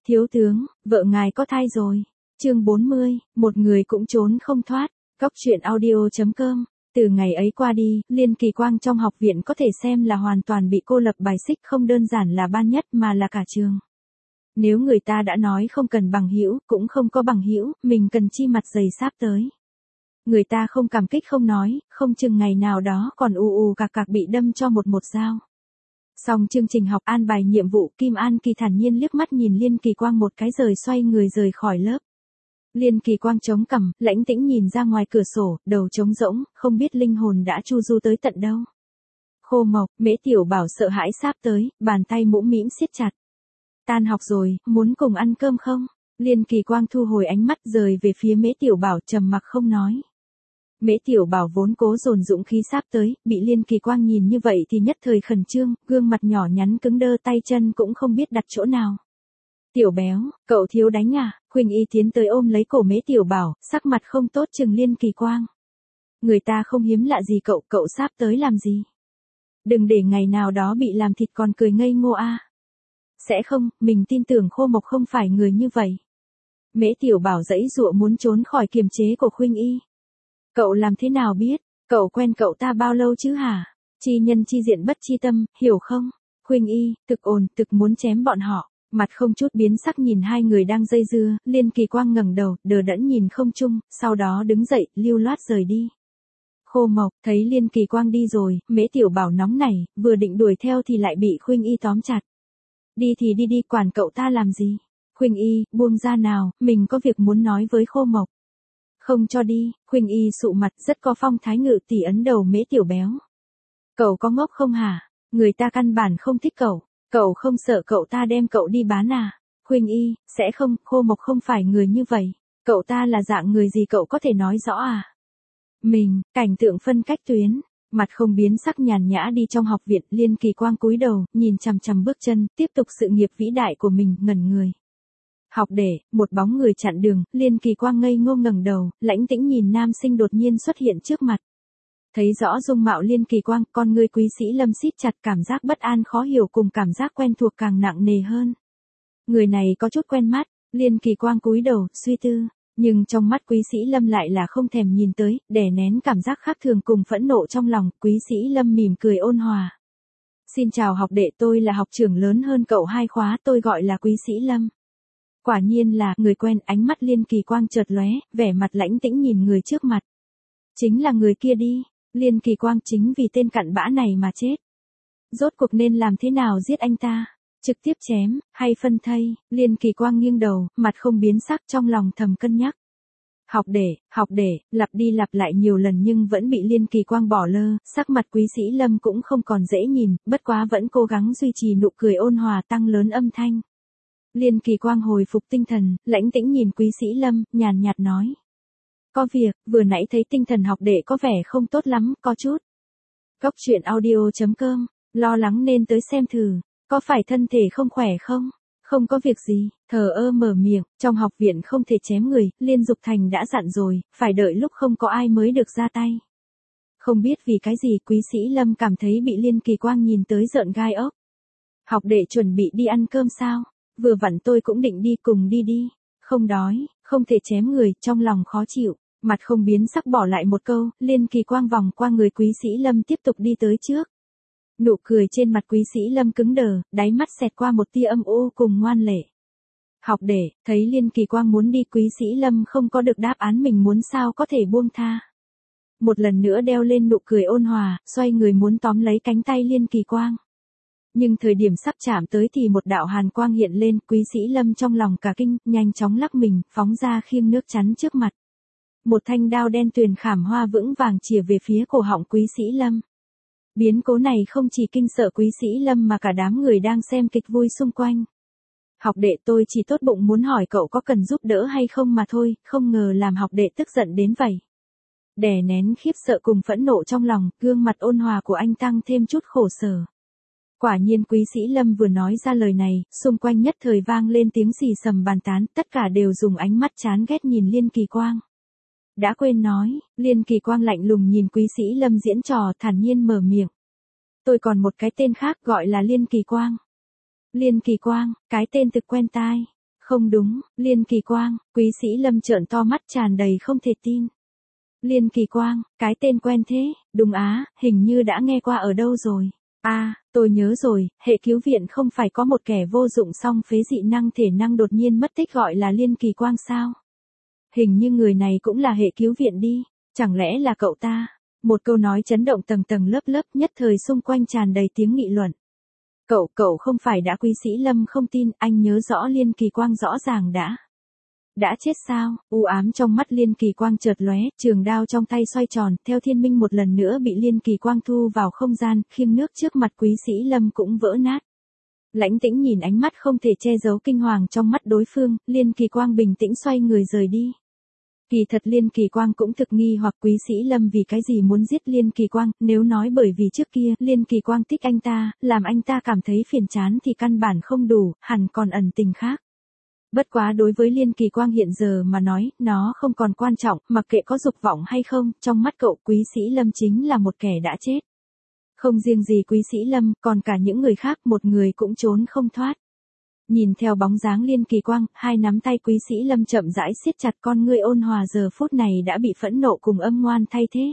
Thiếu tướng, vợ ngài có thai rồi. Chương 40, một người cũng trốn không thoát. Góc truyện audio.com. Từ ngày ấy qua đi, Liên Kỳ Quang trong học viện có thể xem là hoàn toàn bị cô lập bài xích, không đơn giản là ban nhất mà là cả trường. Nếu người ta đã nói không cần bằng hữu, cũng không có bằng hữu, mình cần chi mặt dày sáp tới. Người ta không cảm kích không nói, không chừng ngày nào đó còn ù cạc cạc bị đâm cho một dao. Xong chương trình học an bài nhiệm vụ, Kim An Kỳ thản nhiên liếc mắt nhìn Liên Kỳ Quang một cái rồi xoay người rời khỏi lớp. Liên Kỳ Quang chống cằm, lãnh tĩnh nhìn ra ngoài cửa sổ, đầu trống rỗng, không biết linh hồn đã chu du tới tận đâu. Khô Mộc, Mễ Tiểu Bảo sợ hãi sáp tới, bàn tay mũm mĩm siết chặt. Tan học rồi, muốn cùng ăn cơm không? Liên Kỳ Quang thu hồi ánh mắt rời về phía Mễ Tiểu Bảo, trầm mặc không nói. Mễ Tiểu Bảo vốn cố dồn dũng khí sáp tới, bị Liên Kỳ Quang nhìn như vậy thì nhất thời khẩn trương, gương mặt nhỏ nhắn cứng đơ, tay chân cũng không biết đặt chỗ nào. Tiểu béo, cậu thiếu đánh à? Khuynh Y tiến tới ôm lấy cổ Mễ Tiểu Bảo, sắc mặt không tốt chừng Liên Kỳ Quang. Người ta không hiếm lạ gì cậu sáp tới làm gì? Đừng để ngày nào đó bị làm thịt còn cười ngây ngô a. Sẽ không, mình tin tưởng Khô Mộc không phải người như vậy. Mễ Tiểu Bảo giãy giụa muốn trốn khỏi kiềm chế của Khuynh Y. Cậu làm thế nào biết, cậu quen cậu ta bao lâu chứ hả? Chi nhân chi diện bất chi tâm, hiểu không? Khuynh Y, thực muốn chém bọn họ. Mặt không chút biến sắc nhìn hai người đang dây dưa, Liên Kỳ Quang ngẩng đầu, đờ đẫn nhìn không trung, sau đó đứng dậy, lưu loát rời đi. Khô Mộc, thấy Liên Kỳ Quang đi rồi, Mễ Tiểu Bảo nóng nảy, vừa định đuổi theo thì lại bị Khuynh Y tóm chặt. Đi thì đi, quản cậu ta làm gì? Khuynh Y, buông ra nào, mình có việc muốn nói với Khô Mộc. Không cho đi, Khuynh Y sụ mặt rất có phong thái ngự tỷ ấn đầu Mễ Tiểu béo. Cậu có ngốc không hả? Người ta căn bản không thích cậu. Cậu không sợ cậu ta đem cậu đi bán à? Khuynh Y, sẽ không, Khô Mộc không phải người như vậy. Cậu ta là dạng người gì cậu có thể nói rõ à? Mình, cảnh tượng phân cách tuyến. Mặt không biến sắc nhàn nhã đi trong học viện, Liên Kỳ Quang cúi đầu, nhìn chằm chằm bước chân, tiếp tục sự nghiệp vĩ đại của mình, ngẩn người. Học để, một bóng người chặn đường, Liên Kỳ Quang ngây ngô ngẩng đầu, lãnh tĩnh nhìn nam sinh đột nhiên xuất hiện trước mặt. Thấy rõ dung mạo Liên Kỳ Quang, con người Quý Sĩ Lâm siết chặt, cảm giác bất an khó hiểu cùng cảm giác quen thuộc càng nặng nề hơn. Người này có chút quen mắt, Liên Kỳ Quang cúi đầu, suy tư, nhưng trong mắt Quý Sĩ Lâm lại là không thèm nhìn tới, đè nén cảm giác khác thường cùng phẫn nộ trong lòng, Quý Sĩ Lâm mỉm cười ôn hòa. Xin chào học đệ, tôi là học trưởng lớn hơn cậu 2 khóa, tôi gọi là Quý Sĩ Lâm. Quả nhiên là người quen, ánh mắt Liên Kỳ Quang chợt lóe, vẻ mặt lãnh tĩnh nhìn người trước mặt. Chính là người kia đi. Liên Kỳ Quang chính vì tên cặn bã này mà chết. Rốt cuộc nên làm thế nào giết anh ta? Trực tiếp chém, hay phân thây? Liên Kỳ Quang nghiêng đầu, mặt không biến sắc, trong lòng thầm cân nhắc. Học để, lặp đi lặp lại nhiều lần nhưng vẫn bị Liên Kỳ Quang bỏ lơ, sắc mặt Quý Sĩ Lâm cũng không còn dễ nhìn, bất quá vẫn cố gắng duy trì nụ cười ôn hòa, tăng lớn âm thanh. Liên Kỳ Quang hồi phục tinh thần, lãnh tĩnh nhìn Quý Sĩ Lâm, nhàn nhạt nói. Có việc, vừa nãy thấy tinh thần học đệ có vẻ không tốt lắm, có chút. Góc truyện audio.com, lo lắng nên tới xem thử, có phải thân thể không khỏe không? Không có việc gì, thờ ơ mở miệng, trong học viện không thể chém người, Liên Dục Thành đã dặn rồi, phải đợi lúc không có ai mới được ra tay. Không biết vì cái gì Quý Sĩ Lâm cảm thấy bị Liên Kỳ Quang nhìn tới rợn gai ốc. Học đệ chuẩn bị đi ăn cơm sao? Vừa vặn tôi cũng định đi cùng đi. Không đói, không thể chém người, trong lòng khó chịu. Mặt không biến sắc bỏ lại một câu, Liên Kỳ Quang vòng qua người Quý Sĩ Lâm tiếp tục đi tới trước. Nụ cười trên mặt Quý Sĩ Lâm cứng đờ, đáy mắt xẹt qua một tia âm u cùng ngoan lệ. Học để, thấy Liên Kỳ Quang muốn đi, Quý Sĩ Lâm không có được đáp án mình muốn, sao có thể buông tha. Một lần nữa đeo lên nụ cười ôn hòa, xoay người muốn tóm lấy cánh tay Liên Kỳ Quang. Nhưng thời điểm sắp chạm tới thì một đạo hàn quang hiện lên, Quý Sĩ Lâm trong lòng cả kinh, nhanh chóng lắc mình, phóng ra khiêng nước chắn trước mặt. Một thanh đao đen tuyền khảm hoa vững vàng chìa về phía cổ họng Quý Sĩ Lâm. Biến cố này không chỉ kinh sợ Quý Sĩ Lâm mà cả đám người đang xem kịch vui xung quanh. Học đệ, tôi chỉ tốt bụng muốn hỏi cậu có cần giúp đỡ hay không mà thôi, không ngờ làm học đệ tức giận đến vậy. Đè nén khiếp sợ cùng phẫn nộ trong lòng, gương mặt ôn hòa của anh tăng thêm chút khổ sở. Quả nhiên Quý Sĩ Lâm vừa nói ra lời này, xung quanh nhất thời vang lên tiếng xì xầm bàn tán, tất cả đều dùng ánh mắt chán ghét nhìn Liên Kỳ Quang. Đã quên nói, Liên Kỳ Quang lạnh lùng nhìn Quý Sĩ Lâm diễn trò, thản nhiên mở miệng. Tôi còn một cái tên khác gọi là Liên Kỳ Quang. Liên Kỳ Quang, cái tên thực quen tai. Không đúng, Liên Kỳ Quang, Quý Sĩ Lâm trợn to mắt tràn đầy không thể tin. Liên Kỳ Quang, cái tên quen thế, đúng á, hình như đã nghe qua ở đâu rồi. À, tôi nhớ rồi, hệ cứu viện không phải có một kẻ vô dụng song phế dị năng thể năng đột nhiên mất tích gọi là Liên Kỳ Quang sao? Hình như người này cũng là hệ cứu viện đi, chẳng lẽ là cậu ta? Một câu nói chấn động tầng tầng lớp lớp nhất thời xung quanh tràn đầy tiếng nghị luận. Cậu không phải đã Quý Sĩ Lâm không tin, anh nhớ rõ Liên Kỳ Quang rõ ràng đã chết sao? U ám trong mắt Liên Kỳ Quang chợt lóe, trường đao trong tay xoay tròn, theo thiên minh một lần nữa bị Liên Kỳ Quang thu vào không gian, khiêng nước trước mặt Quý Sĩ Lâm cũng vỡ nát. Lãnh Tĩnh nhìn ánh mắt không thể che giấu kinh hoàng trong mắt đối phương, Liên Kỳ Quang bình tĩnh xoay người rời đi. Kỳ thật Liên Kỳ Quang cũng thực nghi hoặc Quý Sĩ Lâm vì cái gì muốn giết Liên Kỳ Quang, nếu nói bởi vì trước kia Liên Kỳ Quang thích anh ta, làm anh ta cảm thấy phiền chán thì căn bản không đủ, hẳn còn ẩn tình khác. Bất quá đối với Liên Kỳ Quang hiện giờ mà nói, nó không còn quan trọng, mặc kệ có dục vọng hay không, trong mắt cậu Quý Sĩ Lâm chính là một kẻ đã chết. Không riêng gì Quý Sĩ Lâm, còn cả những người khác một người cũng trốn không thoát. Nhìn theo bóng dáng Liên Kỳ Quang, hai nắm tay Quý Sĩ Lâm chậm rãi siết chặt con ngươi ôn hòa giờ phút này đã bị phẫn nộ cùng âm ngoan thay thế.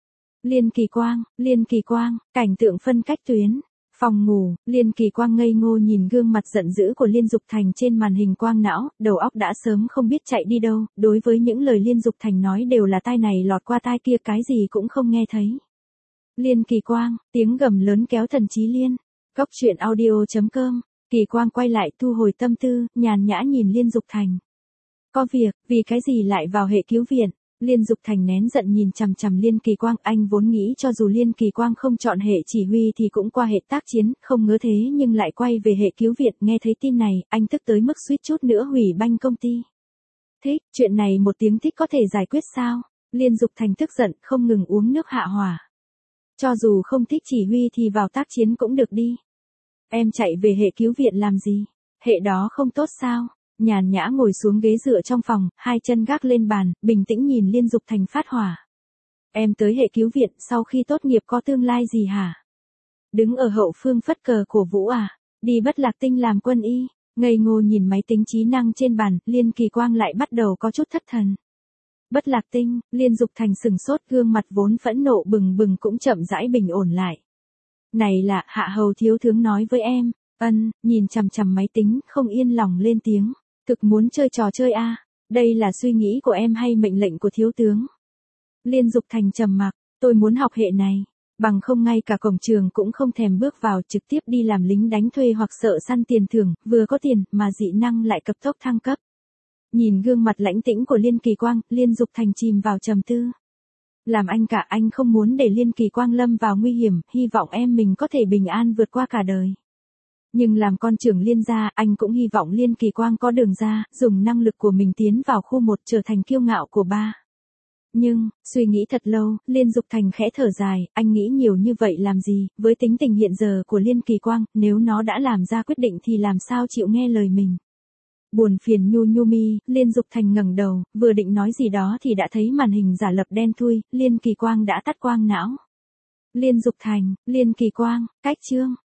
Liên Kỳ Quang, cảnh tượng phân cách tuyến. Phòng ngủ, Liên Kỳ Quang ngây ngô nhìn gương mặt giận dữ của Liên Dục Thành trên màn hình quang não, đầu óc đã sớm không biết chạy đi đâu, đối với những lời Liên Dục Thành nói đều là tai này lọt qua tai kia cái gì cũng không nghe thấy. Liên Kỳ Quang, tiếng gầm lớn kéo thần trí Liên. Góc truyện audio.com, Kỳ Quang quay lại thu hồi tâm tư, nhàn nhã nhìn Liên Dục Thành. Có việc, vì cái gì lại vào hệ cứu viện? Liên Dục Thành nén giận nhìn chằm chằm Liên Kỳ Quang, anh vốn nghĩ cho dù Liên Kỳ Quang không chọn hệ chỉ huy thì cũng qua hệ tác chiến, không ngờ thế nhưng lại quay về hệ cứu viện, nghe thấy tin này, anh tức tới mức suýt chút nữa hủy banh công ty. Thích, chuyện này một tiếng thích có thể giải quyết sao? Liên Dục Thành tức giận, không ngừng uống nước hạ hỏa. Cho dù không thích chỉ huy thì vào tác chiến cũng được đi. Em chạy về hệ cứu viện làm gì? Hệ đó không tốt sao? Nhàn nhã ngồi xuống ghế dựa trong phòng, hai chân gác lên bàn, bình tĩnh nhìn Liên Dục Thành phát hỏa. Em tới hệ cứu viện sau khi tốt nghiệp có tương lai gì hả? Đứng ở hậu phương phất cờ cổ vũ à? Đi Bất Lạc Tinh làm quân y? Ngây ngô nhìn máy tính trí năng trên bàn, Liên Kỳ Quang lại bắt đầu có chút thất thần. Bất Lạc Tinh, Liên Dục Thành sừng sốt, gương mặt vốn phẫn nộ bừng bừng cũng chậm rãi bình ổn lại. Này là, Hạ Hầu thiếu tướng nói với em. Nhìn chằm chằm máy tính, không yên lòng lên tiếng. Thực muốn chơi trò chơi à? Đây là suy nghĩ của em hay mệnh lệnh của thiếu tướng? Liên Dục Thành trầm mặc, tôi muốn học hệ này. Bằng không ngay cả cổng trường cũng không thèm bước vào, trực tiếp đi làm lính đánh thuê hoặc sợ săn tiền thưởng, vừa có tiền, mà dị năng lại cấp tốc thăng cấp. Nhìn gương mặt lãnh tĩnh của Liên Kỳ Quang, Liên Dục Thành chìm vào trầm tư. Làm anh cả, anh không muốn để Liên Kỳ Quang lâm vào nguy hiểm, hy vọng em mình có thể bình an vượt qua cả đời. Nhưng làm con trưởng Liên gia, anh cũng hy vọng Liên Kỳ Quang có đường ra, dùng năng lực của mình tiến vào khu 1 trở thành kiêu ngạo của ba. Nhưng, suy nghĩ thật lâu, Liên Dục Thành khẽ thở dài, anh nghĩ nhiều như vậy làm gì, với tính tình hiện giờ của Liên Kỳ Quang, nếu nó đã làm ra quyết định thì làm sao chịu nghe lời mình. Buồn phiền nhu mi, Liên Dục Thành ngẩng đầu, vừa định nói gì đó thì đã thấy màn hình giả lập đen thui, Liên Kỳ Quang đã tắt quang não. Liên Dục Thành, Liên Kỳ Quang, cách chương.